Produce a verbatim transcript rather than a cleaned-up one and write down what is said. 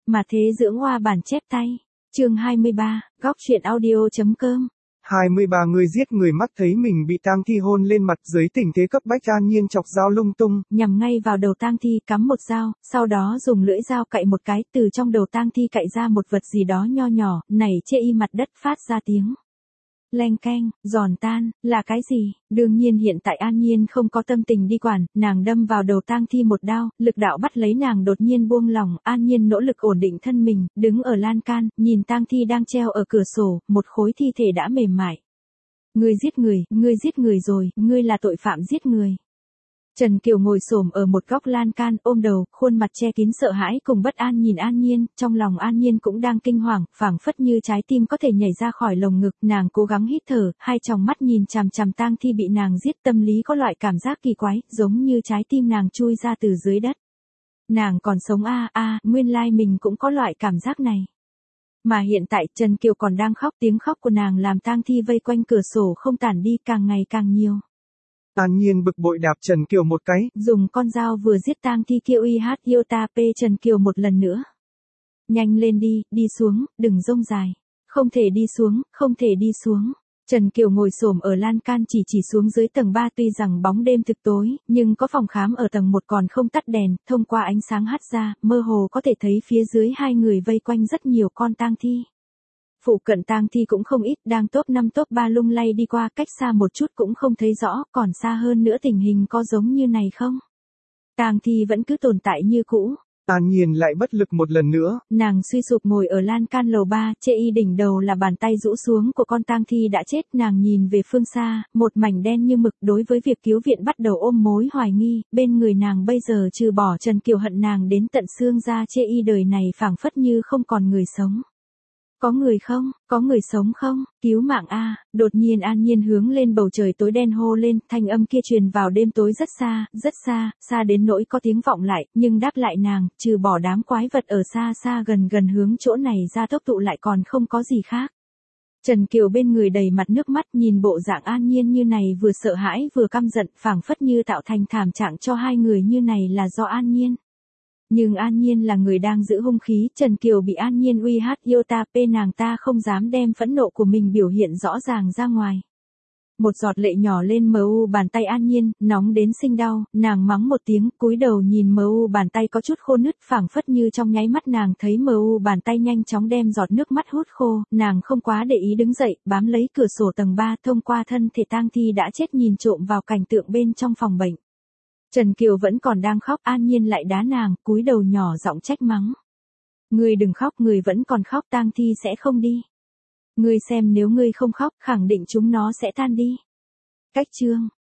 Mà thế dưỡng hoa bản chép tay. Chương hai mươi ba, góc truyện audio.com. hai mươi ba người giết người mắt thấy mình bị tang thi hôn lên mặt, dưới tình thế cấp bách an nhiên chọc dao lung tung, nhằm ngay vào đầu tang thi cắm một dao, sau đó dùng lưỡi dao cạy một cái, từ trong đầu tang thi cạy ra một vật gì đó nho nhỏ, nảy chê y mặt đất phát ra tiếng leng keng, giòn tan, là cái gì? Đương nhiên hiện tại An Nhiên không có tâm tình đi quản, nàng đâm vào đầu tang thi một đao, lực đạo bắt lấy nàng đột nhiên buông lỏng, An Nhiên nỗ lực ổn định thân mình, đứng ở lan can, nhìn tang thi đang treo ở cửa sổ, một khối thi thể đã mềm mại. Ngươi giết người, ngươi giết người rồi, ngươi là tội phạm giết người. Trần Kiều ngồi xổm ở một góc lan can, ôm đầu, khuôn mặt che kín sợ hãi cùng bất an nhìn An Nhiên, trong lòng An Nhiên cũng đang kinh hoàng, phảng phất như trái tim có thể nhảy ra khỏi lồng ngực, nàng cố gắng hít thở, hai tròng mắt nhìn chằm chằm tang thi bị nàng giết, tâm lý có loại cảm giác kỳ quái, giống như trái tim nàng chui ra từ dưới đất. Nàng còn sống a a, nguyên lai mình cũng có loại cảm giác này. Mà hiện tại Trần Kiều còn đang khóc, tiếng khóc của nàng làm tang thi vây quanh cửa sổ không tản đi, càng ngày càng nhiều. An Nhiên bực bội đạp Trần Kiều một cái, dùng con dao vừa giết tang thi kêu y hát iota p Trần Kiều một lần nữa. Nhanh lên đi, đi xuống, đừng rông dài. Không thể đi xuống, không thể đi xuống. Trần Kiều ngồi xổm ở lan can chỉ chỉ xuống dưới tầng ba, tuy rằng bóng đêm thực tối, nhưng có phòng khám ở tầng một còn không tắt đèn, thông qua ánh sáng hắt ra, mơ hồ có thể thấy phía dưới hai người vây quanh rất nhiều con tang thi. Phụ cận tang thi cũng không ít, đang top năm top ba lung lay đi qua, cách xa một chút cũng không thấy rõ, còn xa hơn nữa tình hình có giống như này không? Tang thi vẫn cứ tồn tại như cũ. An Nhiên lại bất lực một lần nữa. Nàng suy sụp ngồi ở lan can lầu ba, chê y đỉnh đầu là bàn tay rũ xuống của con tang thi đã chết, nàng nhìn về phương xa, một mảnh đen như mực, đối với việc cứu viện bắt đầu ôm mối hoài nghi, bên người nàng bây giờ trừ bỏ Trần Kiều hận nàng đến tận xương ra, chê y đời này phảng phất như không còn người sống. Có người không? Có người sống không? Cứu mạng a! Đột nhiên An Nhiên hướng lên bầu trời tối đen hô lên, thanh âm kia truyền vào đêm tối rất xa, rất xa, xa đến nỗi có tiếng vọng lại, nhưng đáp lại nàng, trừ bỏ đám quái vật ở xa xa gần gần hướng chỗ này ra tốc tụ lại còn không có gì khác. Trần Kiều bên người đầy mặt nước mắt, nhìn bộ dạng An Nhiên như này vừa sợ hãi vừa căm giận, phảng phất như tạo thành thảm trạng cho hai người như này là do An Nhiên. Nhưng An Nhiên là người đang giữ hung khí, Trần Kiều bị An Nhiên uy hát iota p, nàng ta không dám đem phẫn nộ của mình biểu hiện rõ ràng ra ngoài. Một giọt lệ nhỏ lên mờ u bàn tay An Nhiên, nóng đến sinh đau, nàng mắng một tiếng, cúi đầu nhìn mờ u bàn tay có chút khô nứt, phảng phất như trong nháy mắt nàng thấy mờ u bàn tay nhanh chóng đem giọt nước mắt hút khô, nàng không quá để ý đứng dậy, bám lấy cửa sổ tầng ba, thông qua thân thể tang thi đã chết nhìn trộm vào cảnh tượng bên trong phòng bệnh. Trần Kiều vẫn còn đang khóc, An Nhiên lại đá nàng, cúi đầu nhỏ giọng trách mắng. Ngươi đừng khóc, ngươi vẫn còn khóc, tang thi sẽ không đi. Ngươi xem nếu ngươi không khóc, khẳng định chúng nó sẽ tan đi. Cách chương.